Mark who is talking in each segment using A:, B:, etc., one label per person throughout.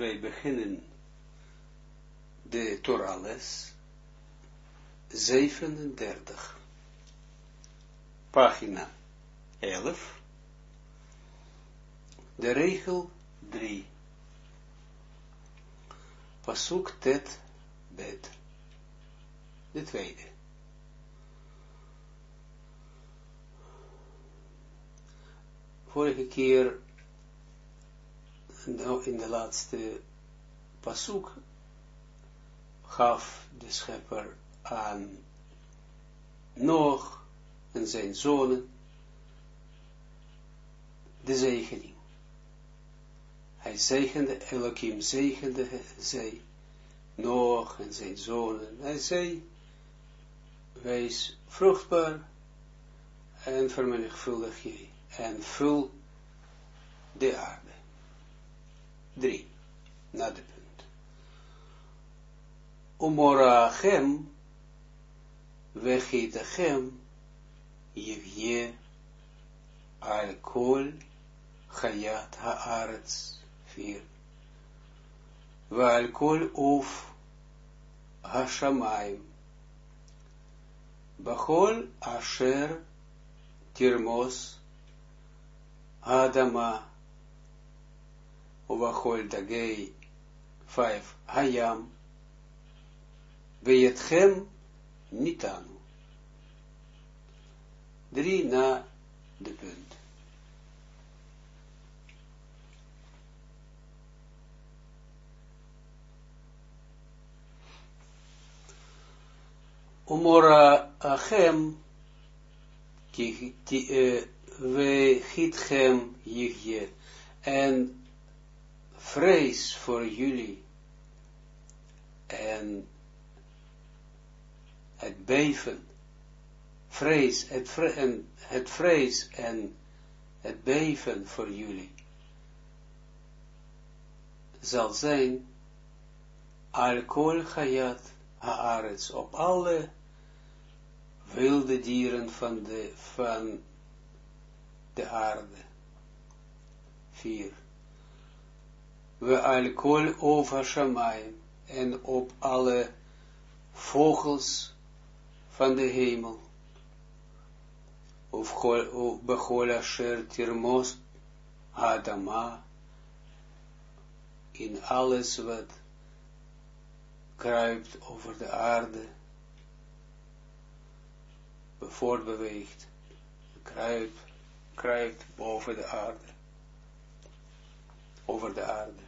A: wij beginnen de Torah-les 37, pagina 11, de regel 3, pasuk tet bet, de tweede. Vorige keer, in de laatste pasuk, gaf de schepper aan Noach en zijn zonen de zegening. Hij zegende, Elohim zegende zij, Noach en zijn zonen. Hij zei, wees vruchtbaar en vermenigvuldig je en vul de aarde. 3. Na de punt. Umorachem vechitachem yivye al kol chayat haaretz 4. Ve'al kol of hashamayim bachol asher tirmos Adama Uvachol Dagei 5 Hayam Veyetchem Nitanu 3 na de punt. Umora Achem we gitchem yigje, en vrees voor jullie, en het beven, vrees, het vrees en het beven voor jullie, zal zijn, al kol chayat haaretz, op alle wilde dieren van de aarde. 4. We al kol over shamayim, en op alle vogels van de hemel. Of bechol asher tirmos Adama, in alles wat kruipt over de aarde, voortbeweegt, kruipt boven de aarde, over de aarde.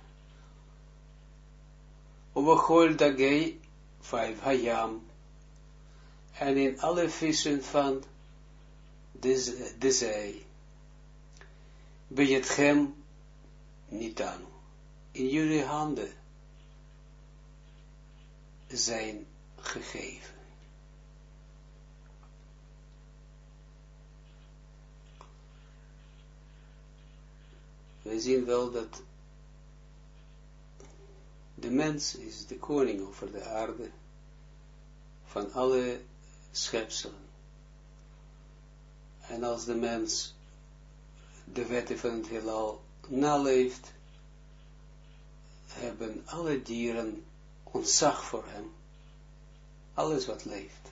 A: Ubachol dagei 5 hayam, en in alle vissen van de zee, bejetchem nitanu, in jullie handen zijn gegeven. We zien wel dat de mens is de koning over de aarde van alle schepselen. En als de mens de wetten van het heelal naleeft, hebben alle dieren ontzag voor hem. Alles wat leeft.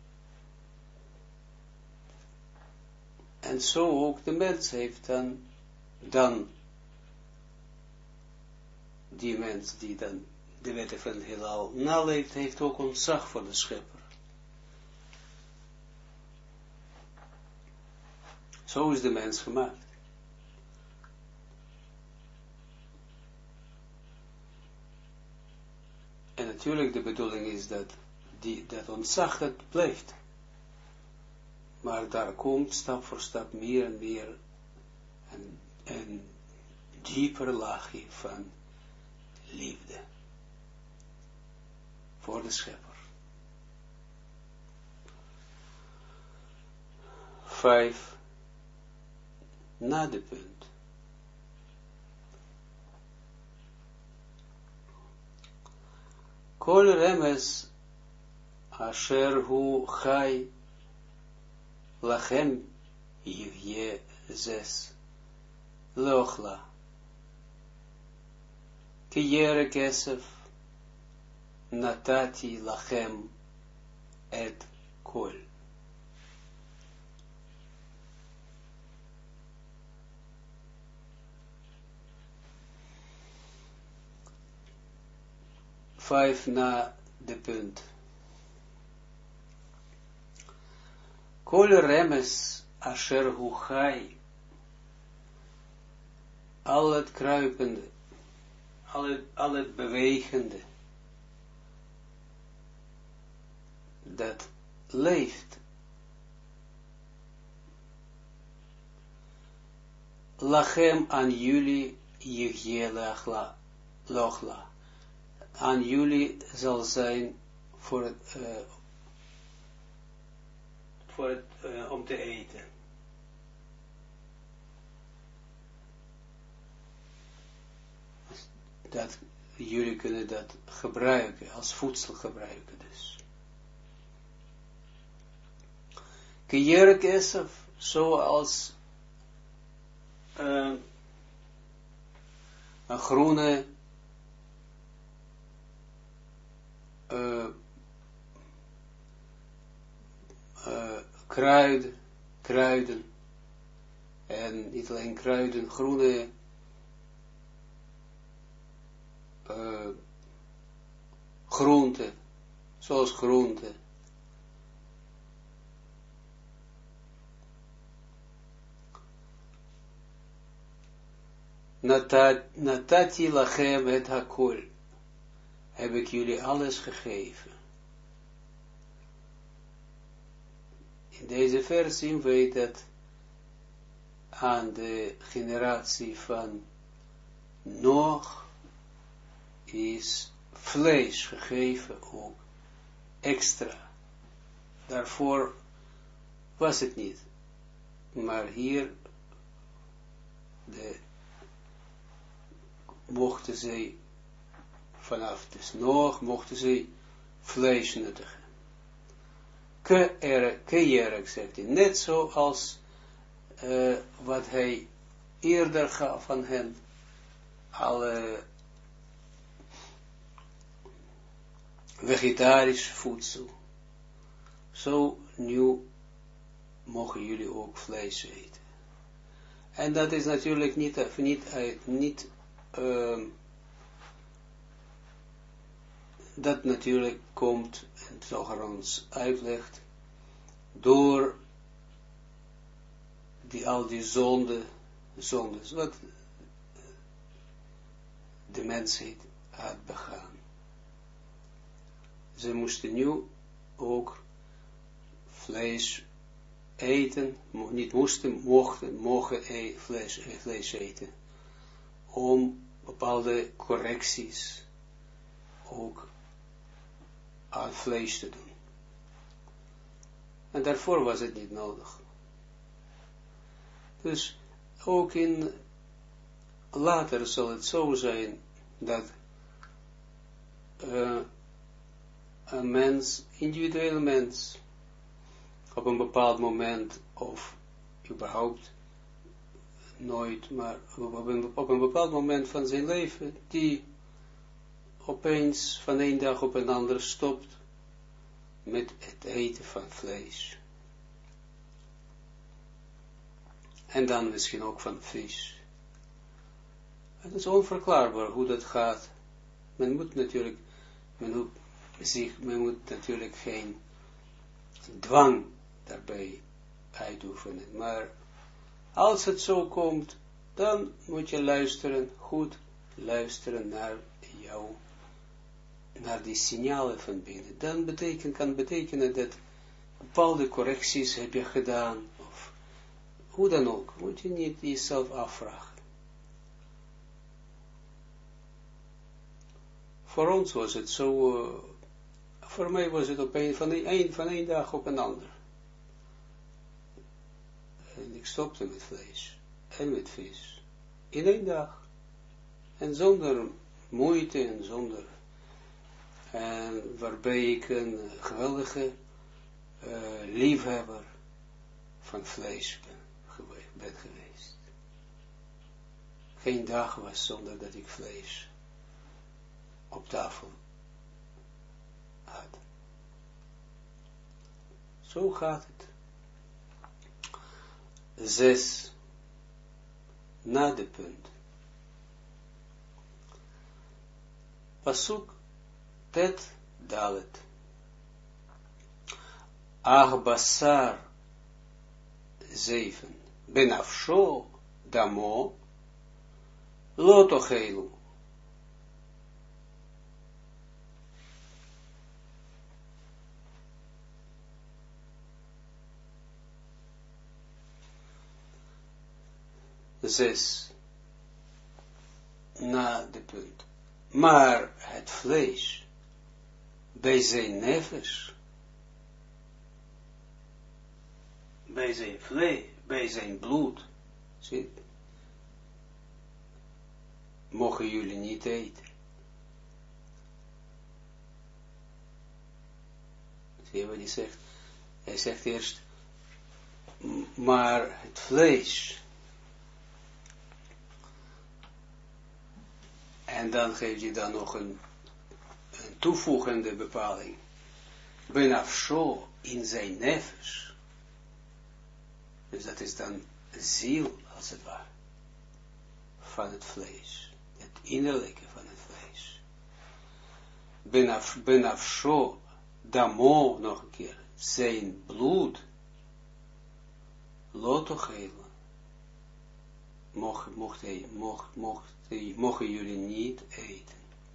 A: En zo ook de mens heeft dan die mens die dan de wetten van het heelal naleeft, heeft ook ontzag voor de schepper. Zo is de mens gemaakt. En natuurlijk de bedoeling is dat dat ontzag dat blijft. Maar daar komt stap voor stap meer en meer een dieper laagje van liefde voor de schepper. 5 na de punt. Kol remes asher hu chai lachem yivye 6 leochla Kiyere kesef, natati lachem et kol. Vijf na de punt. Kol remes asher hu chai, al het kruipende, al het bewegende, dat leeft, lachem aan jullie, yigye lochla, aan jullie zal zijn voor het, om te eten. Dat jullie kunnen dat gebruiken, als voedsel gebruiken dus. Kiyerek esef, zoals een groene kruiden, en niet alleen kruiden, groene groente, zoals groente. Natati lachem et hakol, heb ik jullie alles gegeven. In deze vers zien we dat aan de generatie van Noach is vlees gegeven, ook extra. Daarvoor was het niet. Maar hier mochten zij vanaf dus Noach mochten zij vlees nuttigen. Kejerek, zegt hij, net zoals wat hij eerder gaf van hen, alle vegetarisch voedsel. Zo nu mogen jullie ook vlees eten. En dat is natuurlijk niet dat natuurlijk komt, en Zohar ons uitlegt, door al die zondes, wat de mensheid had begaan. Ze moesten nu ook vlees eten, niet moesten, mogen vlees eten, om bepaalde correcties ook aan vlees te doen. En daarvoor was het niet nodig. Dus ook later zal het zo zijn dat een mens, individuele mens, op een bepaald moment, of überhaupt nooit, maar op een bepaald moment van zijn leven, die opeens van een dag op een ander stopt met het eten van vlees. En dan misschien ook van vis. Het is onverklaarbaar hoe dat gaat. Men moet natuurlijk geen dwang daarbij uitoefenen. Maar als het zo komt, dan moet je luisteren, goed luisteren naar die signalen van binnen. Dan kan betekenen dat bepaalde correcties heb je gedaan, of hoe dan ook, moet je niet jezelf afvragen. Voor ons was het zo, voor mij was het van een dag op een ander. En ik stopte met vlees en met vis. In één dag. En zonder moeite en zonder. En waarbij ik een geweldige liefhebber van vlees ben geweest. Geen dag was zonder dat ik vlees op tafel had. Zo gaat het. 6. Na de punt. Pasuk tet dalet. Basar 7. Benafsho damo lotochelu. Zes. Na de punt. Maar het vlees bij zijn nefesh, bij zijn vlees, bij zijn bloed, zie, mogen jullie niet eten. Zie je wat hij zegt? Hij zegt eerst, maar het vlees. En dan geeft hij dan nog een toevoegende bepaling. Benafsho in zijn nefesh. Dus dat is dan ziel, als het ware, van het vlees. Het innerlijke van het vlees. Benafsho, damo, nog een keer, zijn bloed, lotochelen, mogen jullie niet eten.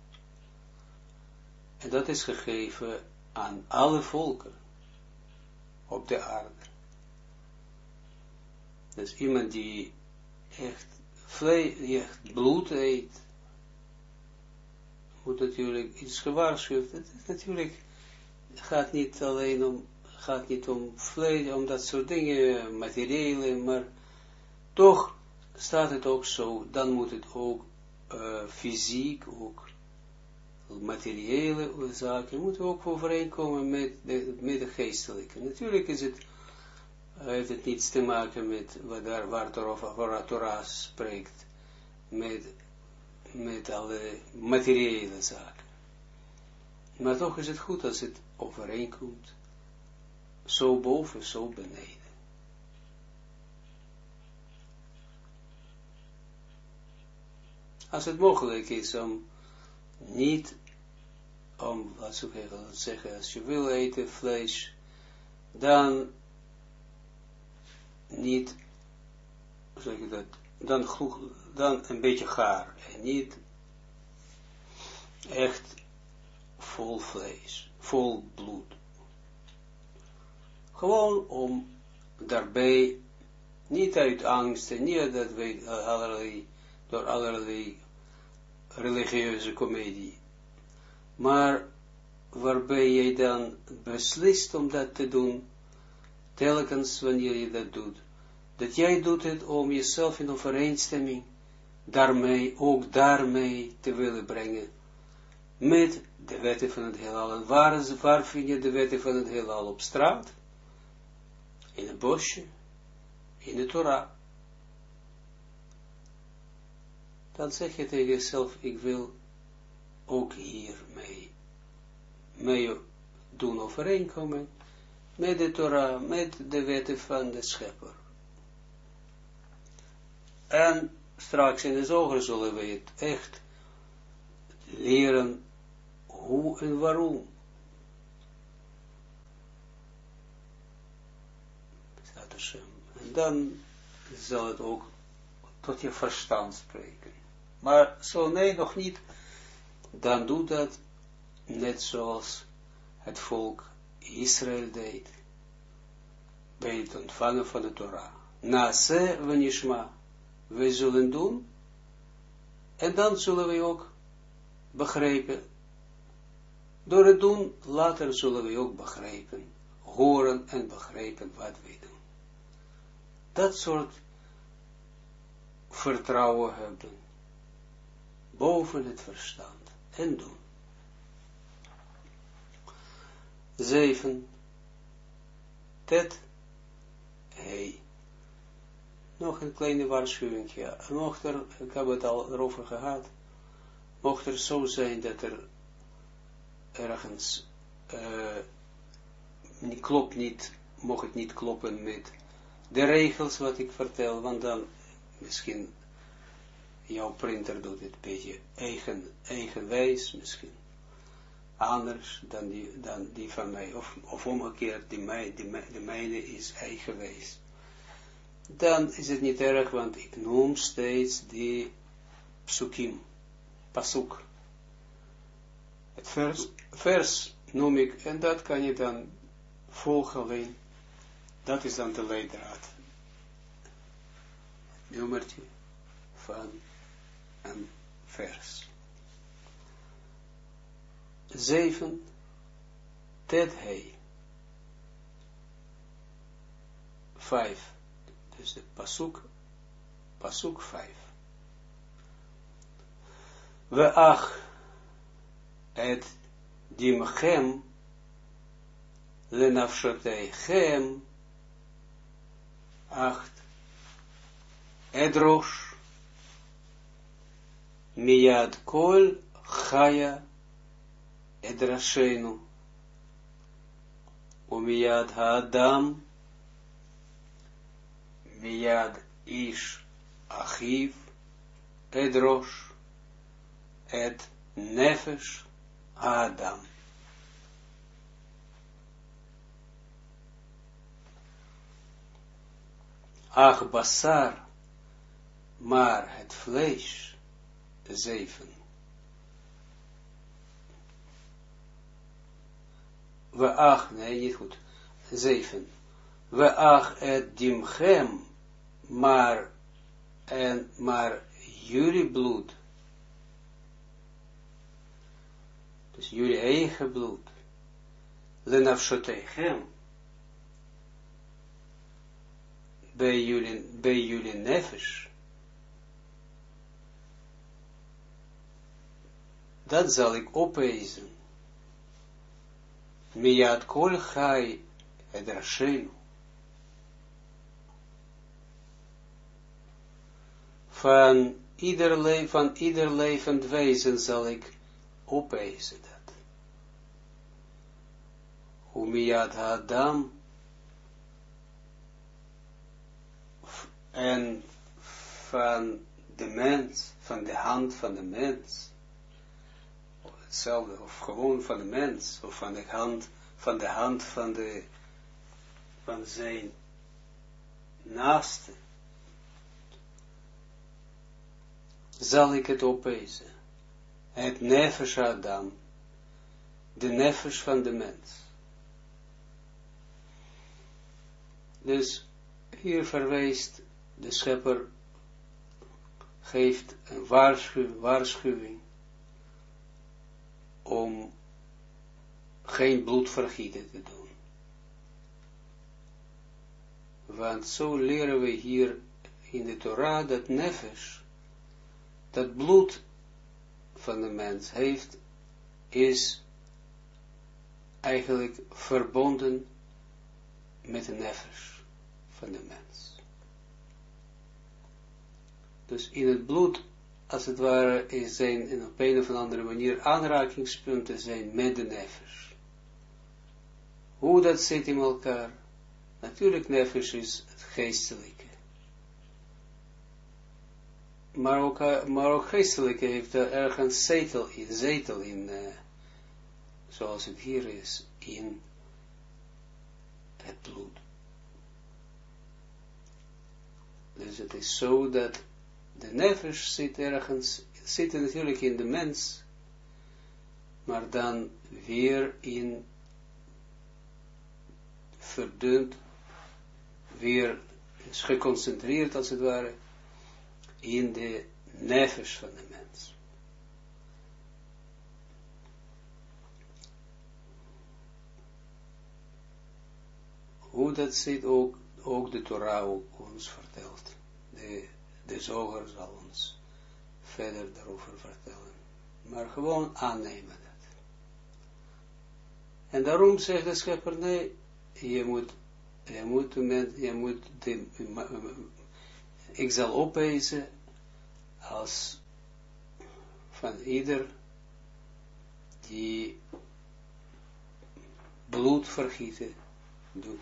A: En dat is gegeven aan alle volken op de aarde. Dus iemand die echt bloed eet, moet natuurlijk iets gewaarschuwd. Het is natuurlijk gaat niet om vlees, om dat soort dingen, materiële, maar toch staat het ook zo, dan moet het ook fysiek, ook materiële zaken, moeten ook overeenkomen met de geestelijke. Natuurlijk heeft het niets te maken met waar Torah spreekt, met alle materiële zaken. Maar toch is het goed als het overeenkomt, zo boven, zo beneden. Als het mogelijk is om niet, laat ik zeggen, als je wil eten vlees, dan niet, zeg ik dat, dan een beetje gaar, en niet echt vol vlees, vol bloed. Gewoon om daarbij, niet uit angst, en niet dat we door allerlei religieuze komedie, maar waarbij je dan beslist om dat te doen, telkens wanneer je dat doet, dat jij doet het om jezelf in overeenstemming ook daarmee te willen brengen met de wetten van het heelal. En waar vind je de wetten van het heelal? Op straat, in een bosje, in de Torah. Dan zeg je tegen jezelf, ik wil ook hier mee doen overeenkomen met de Torah, met de wetten van de Schepper. En straks in de zoger zullen we het echt leren hoe en waarom. En dan zal het ook tot je verstand spreken. Maar zo nee, nog niet, dan doe dat net zoals het volk Israël deed bij het ontvangen van de Torah. Naase venishma, we zullen doen, en dan zullen we ook begrijpen. Door het doen, later zullen we ook begrijpen, horen en begrijpen wat wij doen. Dat soort vertrouwen hebben, boven het verstand, en doen. 7. Tet, hey. Nog een kleine waarschuwing, ja. Ik heb het al erover gehad, mocht er zo zijn dat er ergens mocht het niet kloppen met de regels wat ik vertel, want dan misschien jouw printer doet het een beetje eigenwijs, misschien anders dan die van mij, of omgekeerd, de mijne is eigenwijs. Dan is het niet erg, want ik noem steeds die psukim, pasuk. Het vers noem ik, en dat kan je dan volgen alleen. Dat is dan de leidraad. Nummertje van een vers. 7. Tet hei. 5. Dus de pasuk 5. We ach et dimchem lenafshoteichem 8. Edrosh miyad kol chaya edrashenu umiyad haadam miyad ish achiv edrosh et nefesh haadam. Ach basar, maar het vlees, 7. We ach, nee, niet goed, 7. We ach et dimchem, maar jullie bloed, dus jullie eigen bloed, lenafshoteichem, bij jullie nefesh, dat zal ik opeisen. Miyad kol chai edrashenu. Van ieder levend wezen zal ik opeisen dat. Umiyad haadam. En van de mens, van de hand van de mens, hetzelfde, of gewoon van de mens, of van de hand van zijn naaste, zal ik het opeisen. Het nefesh Adam, de nefesh van de mens. Dus hier verwijst de schepper, geeft een waarschuwing om geen bloedvergieten te doen. Want zo leren we hier in de Torah dat nefesh, dat bloed van de mens is eigenlijk verbonden met de nefesh van de mens. Dus in het bloed, als het ware, zijn op een of andere manier aanrakingspunten zijn met de nefesh. Hoe dat zit in elkaar? Natuurlijk, nefesh is het geestelijke. Maar ook geestelijke heeft er ergens zetel in, zoals het hier is, in het bloed. Dus het is zo dat de nefesh zit natuurlijk in de mens, maar dan weer in verdund, weer is geconcentreerd als het ware, in de nefesh van de mens. Hoe dat zit ook de Torah ons vertelt. De zoger zal ons verder daarover vertellen. Maar gewoon aannemen dat. En daarom zegt de schepper, nee, ik zal opeisen als van ieder die bloedvergieten doet.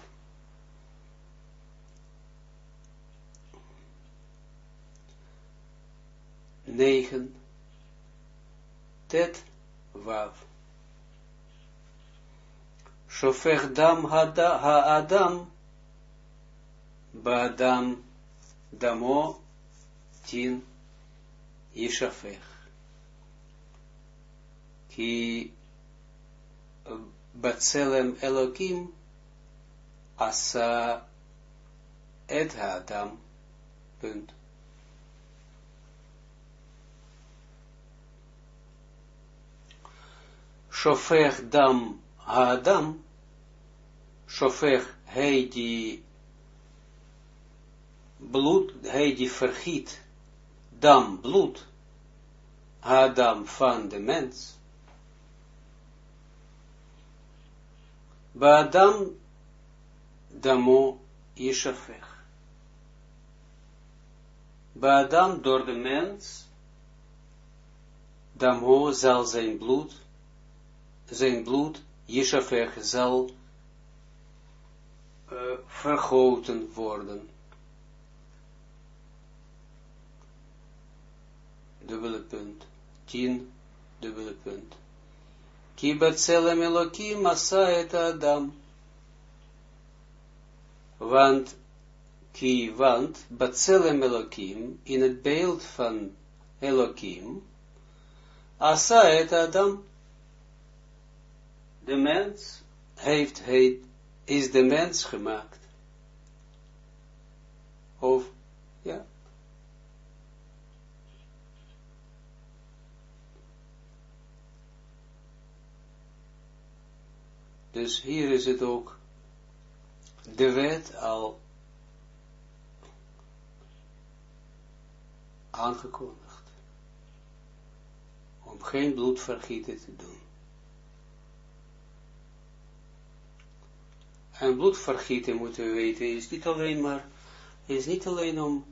A: Negen, tet, wav. Shofech dam ha-adam, ba-adam damo, tin, yishafech. Ki Batselem Elokim asa et ha-adam. Punt. Shofech dam ha-adam. Shofech, hij die bloed, hij die vergiet dam, bloed, ha-adam van de mens. Ba-adam damo yishafech. Ba-adam door de mens, damo zal zijn bloed, yishafech zal vergoten worden. Dubbele punt. 10, dubbele punt. Ki batselem Elokim asa et Adam. Want batselem Elokim, in het beeld van Elokim, asa et Adam, de mens is de mens gemaakt. Of, ja. Dus hier is het ook de wet al aangekondigd. Om geen bloedvergieten te doen. En bloedvergieten, moeten we weten, is niet alleen om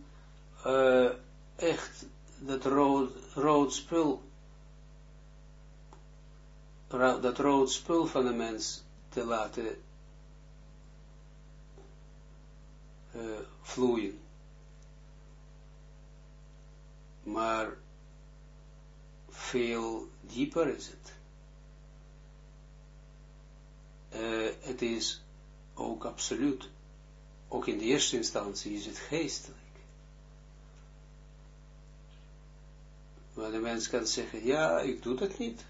A: echt dat rood spul van de mens te laten vloeien. Maar veel dieper is het. Het is ook absoluut, ook in de eerste instantie is het geestelijk. Maar de mens kan zeggen, ja, ik doe dat niet.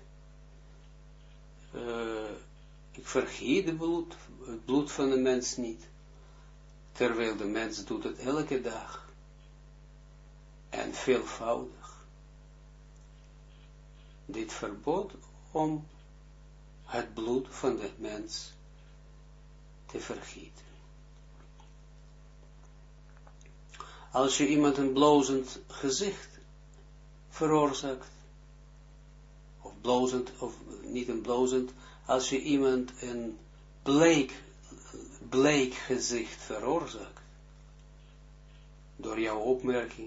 A: Ik vergiet het bloed van de mens niet. Terwijl de mens doet het elke dag. En veelvoudig. Dit verbod om het bloed van de mens te vergieten. Als je iemand een blozend gezicht veroorzaakt, of blozend, of niet een blozend, als je iemand een bleek gezicht veroorzaakt, door jouw opmerking,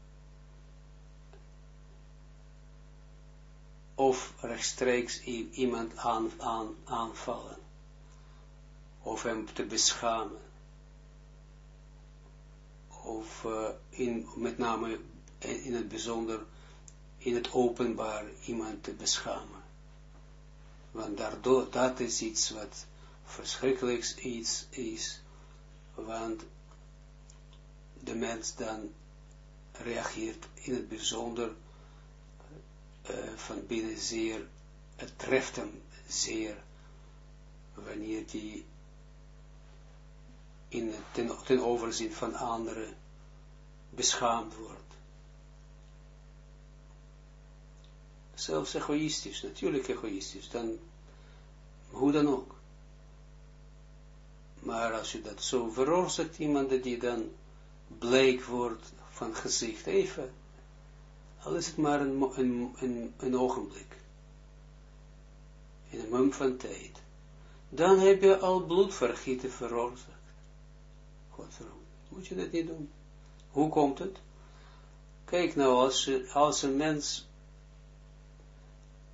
A: of rechtstreeks iemand aanvallen, of hem te beschamen, of met name in het bijzonder, in het openbaar iemand te beschamen. Want daardoor, dat is iets wat verschrikkelijks iets is, want de mens dan reageert in het bijzonder van binnen zeer, het treft hem zeer, wanneer die ten overzien van anderen beschaamd wordt. Zelfs egoïstisch, natuurlijk egoïstisch, dan, hoe dan ook. Maar als je dat zo veroorzaakt, iemand die dan bleek wordt van gezicht, even, al is het maar een ogenblik, in een moment van tijd, dan heb je al bloedvergieten veroorzaakt. Godverdomme, moet je dat niet doen. Hoe komt het? Kijk nou, als een mens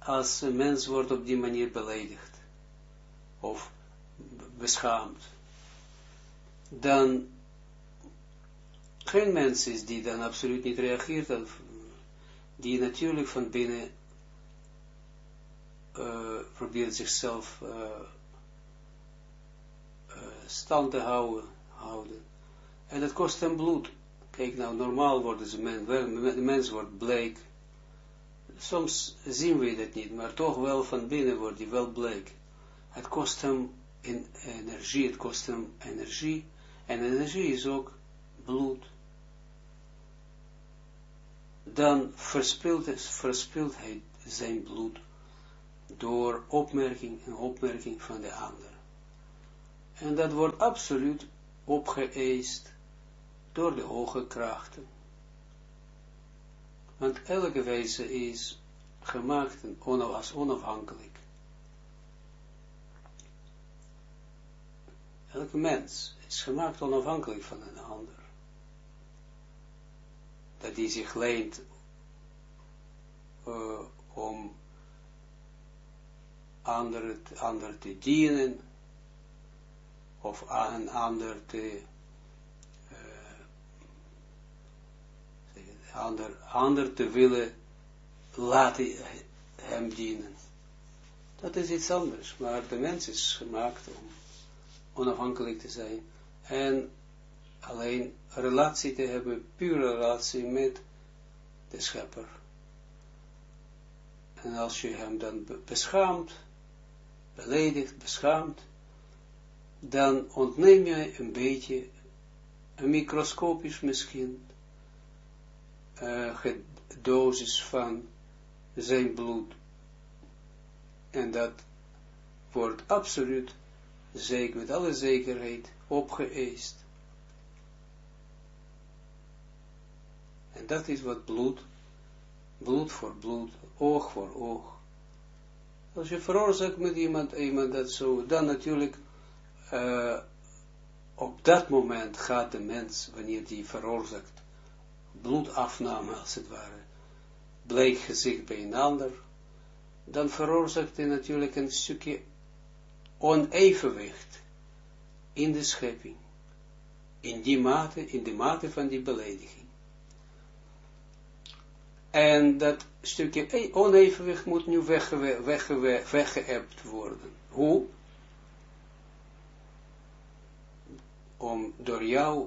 A: als een mens wordt op die manier beledigd, of beschaamd, dan geen mens is die dan absoluut niet reageert, die natuurlijk van binnen probeert zichzelf stand te houden. En dat kost hem bloed. Kijk nou, normaal wordt de mens wordt bleek. Soms zien we dat niet, maar toch wel van binnen wordt hij wel bleek. Het kost hem energie, het kost hem energie. En energie is ook bloed. Dan verspilt hij zijn bloed door opmerking van de ander. En dat wordt absoluut opgeëist door de hoge krachten. Want elke wezen is gemaakt als onafhankelijk. Elke mens is gemaakt onafhankelijk van een ander. Dat die zich leent om ander te dienen, of aan een ander ander te willen laten hem dienen. Dat is iets anders, maar de mens is gemaakt om onafhankelijk te zijn en alleen relatie te hebben, pure relatie met de schepper. En als je hem dan beschaamt, beledigt, beschaamt, dan ontneem je een beetje, een microscopisch misschien, dosis van zijn bloed. En dat wordt absoluut zeker, met alle zekerheid opgeëist. En dat is wat bloed voor bloed, oog voor oog. Als je veroorzaakt met iemand dat zo, dan natuurlijk op dat moment gaat de mens, wanneer die veroorzaakt, bloedafname als het ware, bleek gezicht bij een ander, dan veroorzaakt hij natuurlijk een stukje onevenwicht in de schepping, in de mate van die belediging. En dat stukje onevenwicht moet nu weggeëpt worden. Hoe? Door jou,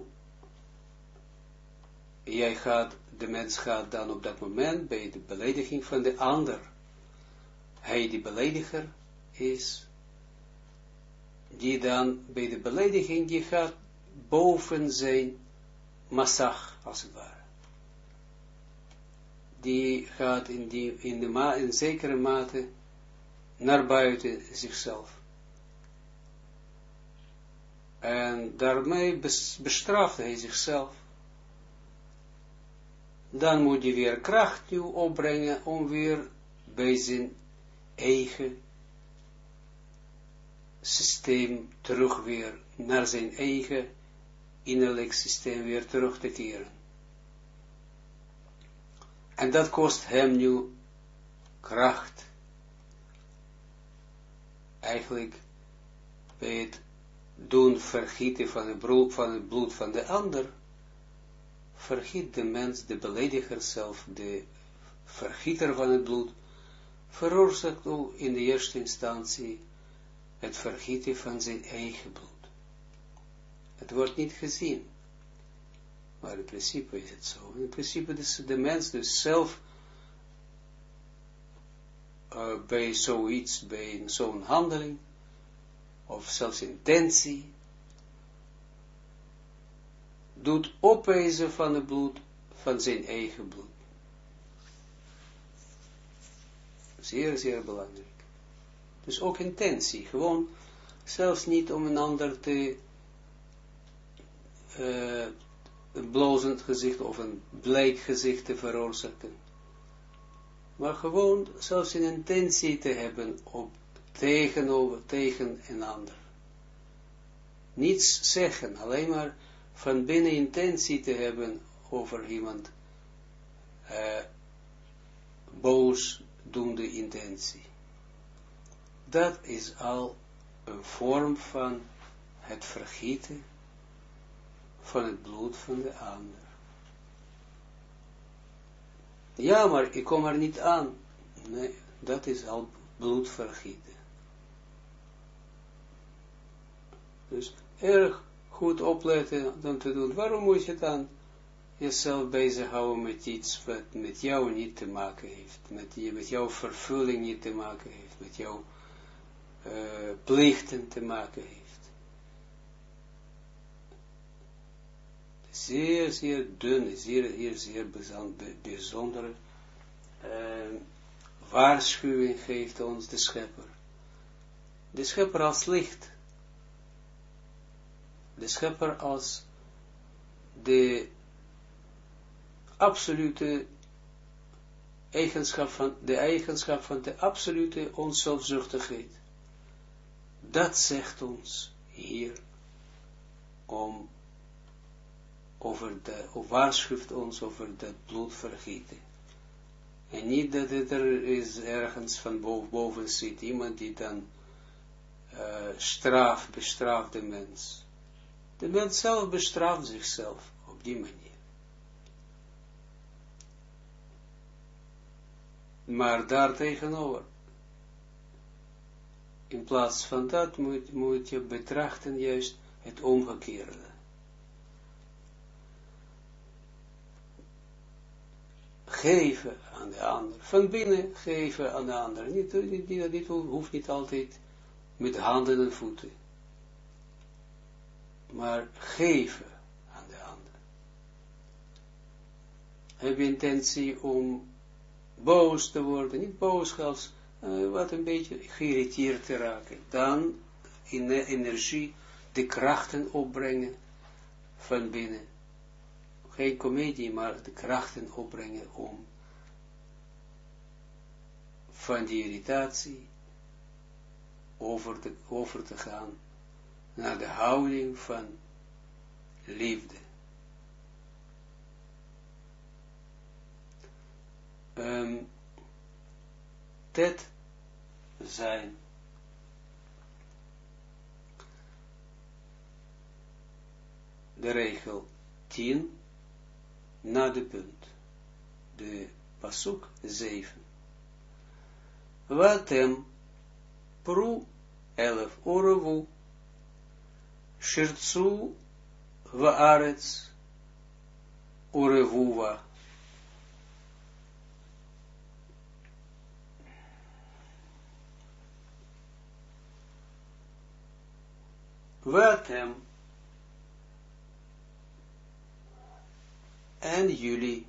A: de mens gaat dan op dat moment bij de belediging van de ander. Hij die belediger is, die dan bij de belediging, die gaat boven zijn massag, als het ware. Die gaat in zekere mate naar buiten zichzelf. En daarmee bestraft hij zichzelf. Dan moet hij weer kracht nu opbrengen om weer bij zijn eigen systeem terug weer, naar zijn eigen innerlijk systeem weer terug te keren. En dat kost hem nu kracht. Eigenlijk bij het doen vergieten van het bloed van de ander, vergiet de mens, de belediger zelf, de vergieter van het bloed, veroorzaakt in de eerste instantie het vergieten van zijn eigen bloed. Het wordt niet gezien. Maar in principe is het zo. In principe is de mens dus zelf bij zoiets, bij zo'n handeling, of zelfs intentie, doet opeisen van het bloed, van zijn eigen bloed. Zeer, zeer belangrijk. Dus ook intentie, gewoon, zelfs niet om een ander te een blozend gezicht of een bleek gezicht te veroorzaken. Maar gewoon zelfs een intentie te hebben tegen een ander. Niets zeggen, alleen maar van binnen intentie te hebben over iemand boos doende intentie. Dat is al een vorm van het vergieten van het bloed van de ander. Ja, maar ik kom er niet aan. Nee, dat is al bloed vergieten. Dus erg goed opletten dan te doen. Waarom moet je dan jezelf bezighouden met iets wat met jou niet te maken heeft, met jouw vervulling niet te maken heeft, met jouw plichten te maken heeft. Zeer, zeer dun, zeer bijzondere waarschuwing geeft ons de schepper. De schepper als licht. De schepper als de absolute eigenschap van de absolute onzelfzuchtigheid. Dat zegt ons hier waarschuwt ons over dat bloedvergieten. En niet dat het er is ergens van boven zit, iemand die dan bestraft de mens. De mens zelf bestraft zichzelf op die manier. Maar daartegenover, in plaats van dat moet je betrachten juist het omgekeerde. Geven aan de ander. Van binnen geven aan de ander. Dit hoeft niet altijd met handen en voeten. Maar geven aan de ander. Heb je intentie om boos te worden, niet boos als wat een beetje geïrriteerd te raken. Dan in de energie de krachten opbrengen van binnen. Geen komedie, maar de krachten opbrengen om van die irritatie over te gaan naar de houding van liefde. Tet zijn. De regel 10 na de punt. De pasuk 7. Watem pru 11 urevu shirtsu va'aretz urevuva. Watem en jullie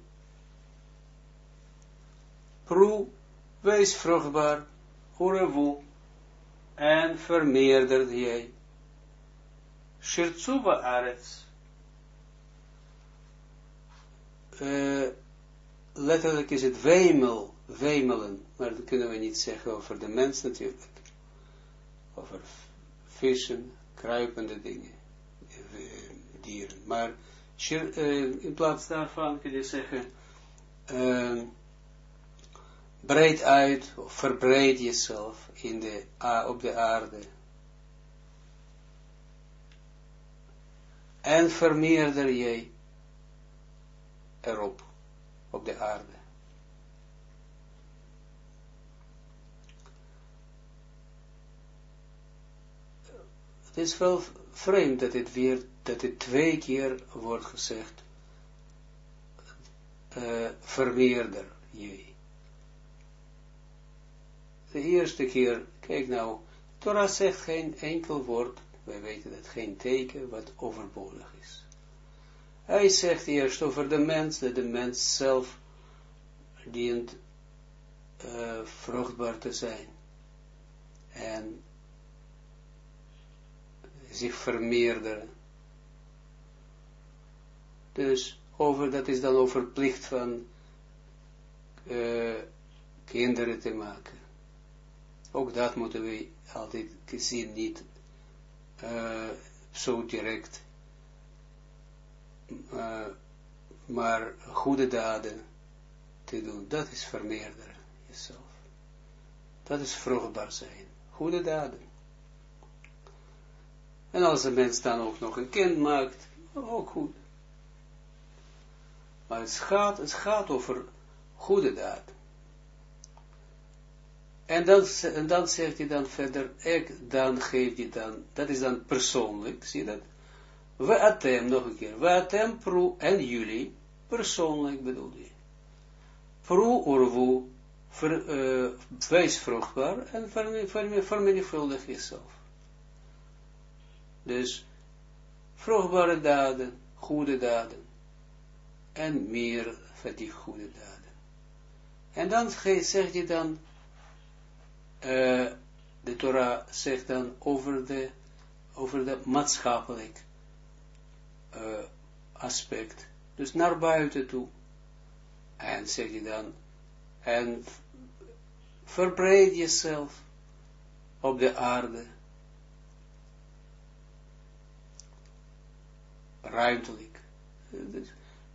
A: Pru, wees vruchtbaar, urevu, en vermeerderd jij. Shirtsu va'aretz. Letterlijk is het wemelen, maar dat kunnen we niet zeggen over de mens natuurlijk. Over vissen, kruipende dingen, dieren. Maar in plaats daarvan kun je zeggen, breid uit, of verbreid jezelf op de aarde. En vermeerder jij erop, op de aarde. Het is wel vreemd dat het 2 keer wordt gezegd, vermeerder jij. De eerste keer, kijk nou, Torah zegt geen enkel woord, wij weten dat geen teken wat overbodig is. Hij zegt eerst over de mens, dat de mens zelf dient vruchtbaar te zijn. En zich vermeerderen. Dus dat is dan over plicht van kinderen te maken. Ook dat moeten we altijd zien, niet zo direct, maar goede daden te doen. Dat is vermeerderen jezelf. Dat is vruchtbaar zijn. Goede daden. En als een mens dan ook nog een kind maakt, ook goed. Maar het gaat over goede daden. En dan zegt hij dan verder, dan geeft hij dan, dat is dan persoonlijk, zie je dat? We atem, nog een keer, we atem pro, en jullie, persoonlijk bedoel je. Pro urvu, wees vruchtbaar en vermenigvuldig jezelf. Dus, vruchtbare daden, goede daden, en meer van die goede daden. En dan zegt hij dan, de Torah zegt dan over de maatschappelijk aspect. Dus naar buiten toe. En zegt hij dan, en verbreid jezelf op de aarde. Ruimtelijk. Dus,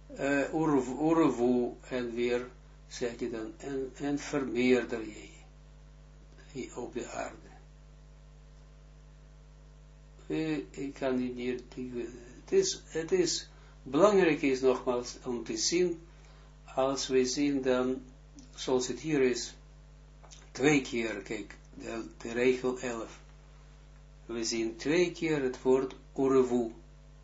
A: urevu en weer, zegt hij dan, en vermeerder je op de aarde. Ik kan niet hier, het is, belangrijk is nogmaals om te zien, als we zien dan, zoals het hier is, 2 keer, kijk, de regel 11, we zien 2 keer het woord urevu,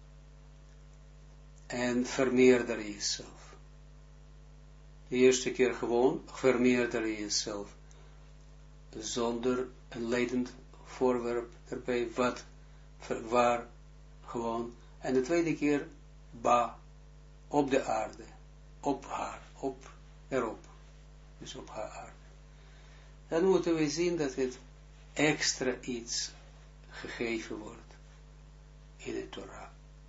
A: en vermeerder jezelf. De eerste keer gewoon, vermeerder jezelf, zonder een leidend voorwerp erbij, waar, gewoon, en de tweede keer, ba, op de aarde, op haar, erop, dus op haar aarde. Dan moeten we zien dat het extra iets gegeven wordt in de Torah.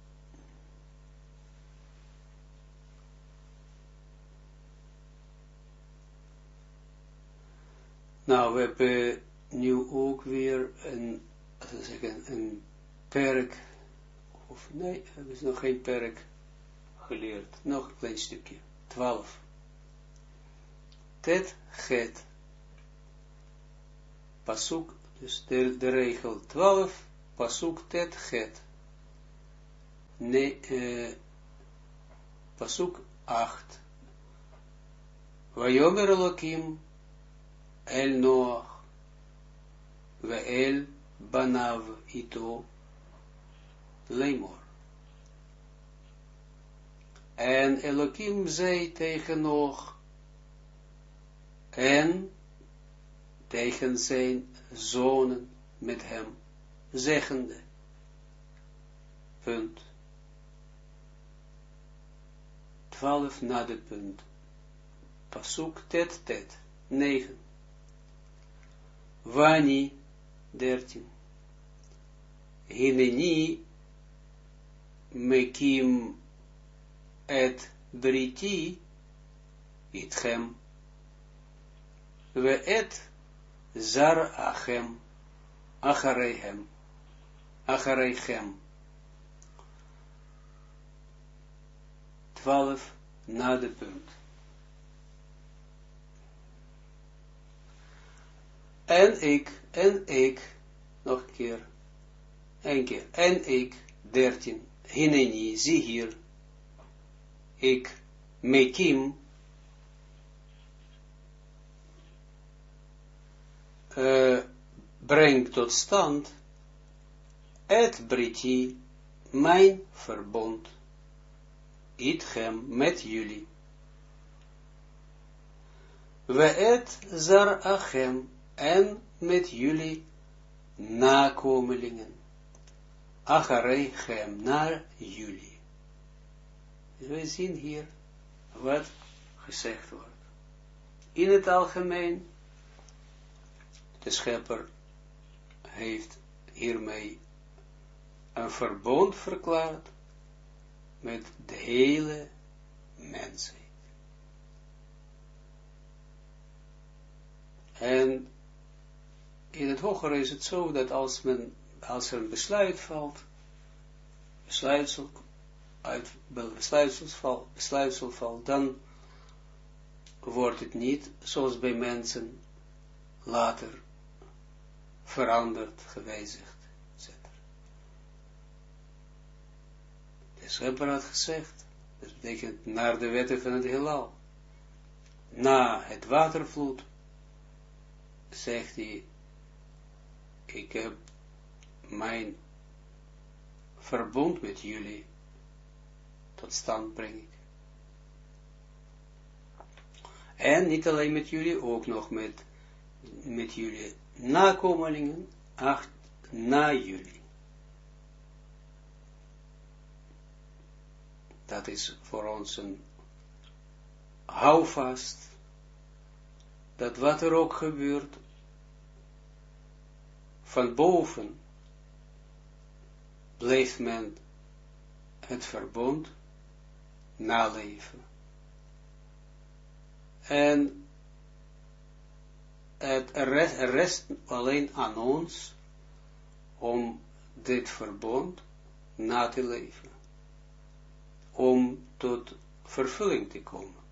A: Nou, we hebben nu ook weer een perk, of nee, we hebben nog geen perk geleerd, nog een klein stukje, 12. Tet, het, pasuk, dus de regel 12, pasuk, tet, het, pasuk 8, Vayomer Elokim, El Noach, Ve'el Banav Ito, Lemor. En Elohim zei tegen Noach, en tegen zijn zonen met hem, zeggende, punt, 12 na de punt, pasuk tet, 9, Vani, 13, Hineni, mekim et briti, itchem, ve et zar achem, achareichem, 12 na de punt. En ik, nog een keer, en ik, 13, hineni, zie hier, ik, mekim, breng tot stand, et briti, mijn verbond, itchem, met jullie, we et zar achem, en met jullie nakomelingen, achareichem, naar jullie. We zien hier wat gezegd wordt. In het algemeen, de schepper heeft hiermee een verbond verklaard met de hele mensheid. En in het hogere is het zo dat als er een besluit valt, besluitsel valt, dan wordt het niet, zoals bij mensen, later veranderd, gewijzigd, etc. De schepper had gezegd, dat betekent naar de wetten van het heelal. Na het watervloed, zegt hij, ik heb mijn verbond met jullie tot stand brengen. En niet alleen met jullie, ook nog met jullie nakomelingen, na jullie. Dat is voor ons een houvast, dat wat er ook gebeurt, van boven blijft men het verbond naleven. En het rest alleen aan ons om dit verbond na te leven. Om tot vervulling te komen.